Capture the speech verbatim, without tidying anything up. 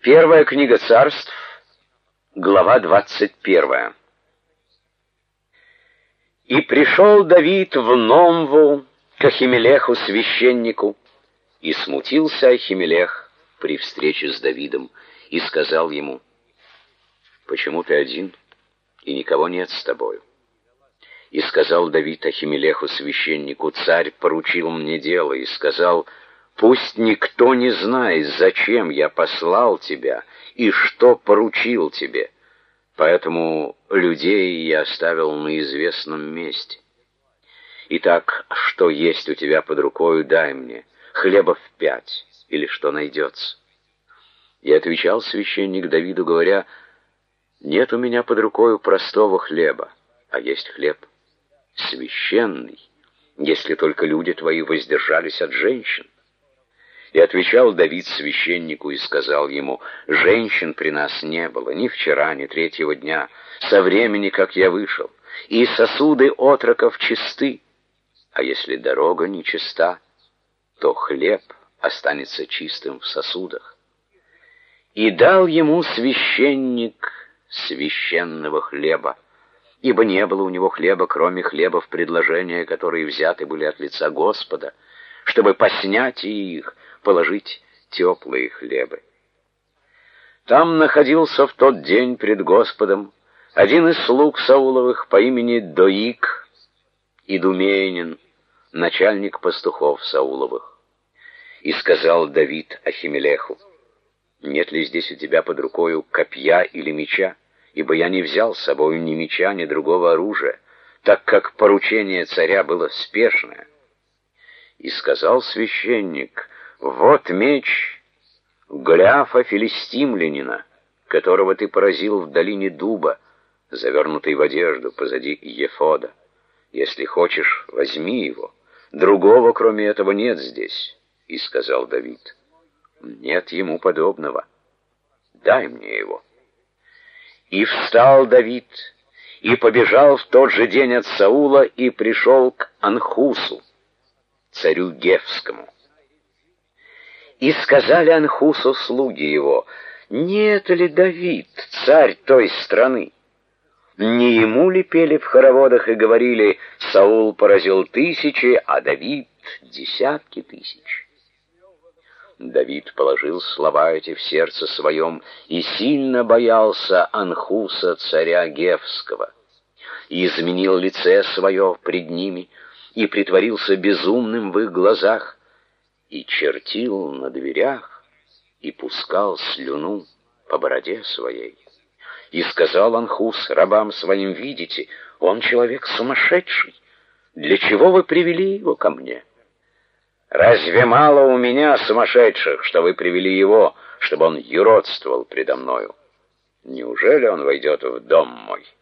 Первая книга Царств, глава двадцать первая. И пришел Давид в Номву к Ахимелеху священнику, и смутился Ахимелех при встрече с Давидом, и сказал ему: «Почему ты один, и никого нет с тобою?» И сказал Давид Ахимелеху священнику: «Царь поручил мне дело, и сказал: пусть никто не знает, зачем я послал тебя и что поручил тебе. Поэтому людей я оставил на известном месте. Итак, что есть у тебя под рукою, дай мне, хлеба в пять, или что найдется». И отвечал священник Давиду, говоря: «Нет у меня под рукою простого хлеба, а есть хлеб священный, если только люди твои воздержались от женщин». И отвечал Давид священнику и сказал ему: «Женщин при нас не было ни вчера, ни третьего дня, со времени, как я вышел, и сосуды отроков чисты. А если дорога нечиста, то хлеб останется чистым в сосудах». И дал ему священник священного хлеба, ибо не было у него хлеба, кроме хлебов предложения, которые взяты были от лица Господа, чтобы по снятии их положить теплые хлебы. Там находился в тот день пред Господом один из слуг Сауловых по имени Доик, идумеянин, начальник пастухов Сауловых. И сказал Давид Ахимелеху: «Нет ли здесь у тебя под рукою копья или меча? Ибо я не взял с собою ни меча, ни другого оружия, так как поручение царя было спешное». И сказал священник: «Вот меч Голиафа филистимлянина, которого ты поразил в долине дуба, завернутый в одежду позади ефода. Если хочешь, возьми его. Другого, кроме этого, нет здесь». И сказал Давид: «Нет ему подобного. Дай мне его». И встал Давид, и побежал в тот же день от Саула, и пришел к Анхусу, царю Гефскому. И сказали Анхусу слуги его: «Нет ли Давид, царь той страны? Не ему ли пели в хороводах и говорили: Саул поразил тысячи, а Давид десятки тысяч?» Давид положил слова эти в сердце своем и сильно боялся Анхуса, царя Гефского, и изменил лице свое пред ними, и притворился безумным в их глазах, и чертил на дверях, и пускал слюну по бороде своей. И сказал Анхус рабам своим: «Видите, он человек сумасшедший. Для чего вы привели его ко мне? Разве мало у меня сумасшедших, что вы привели его, чтобы он юродствовал предо мною? Неужели он войдет в дом мой?»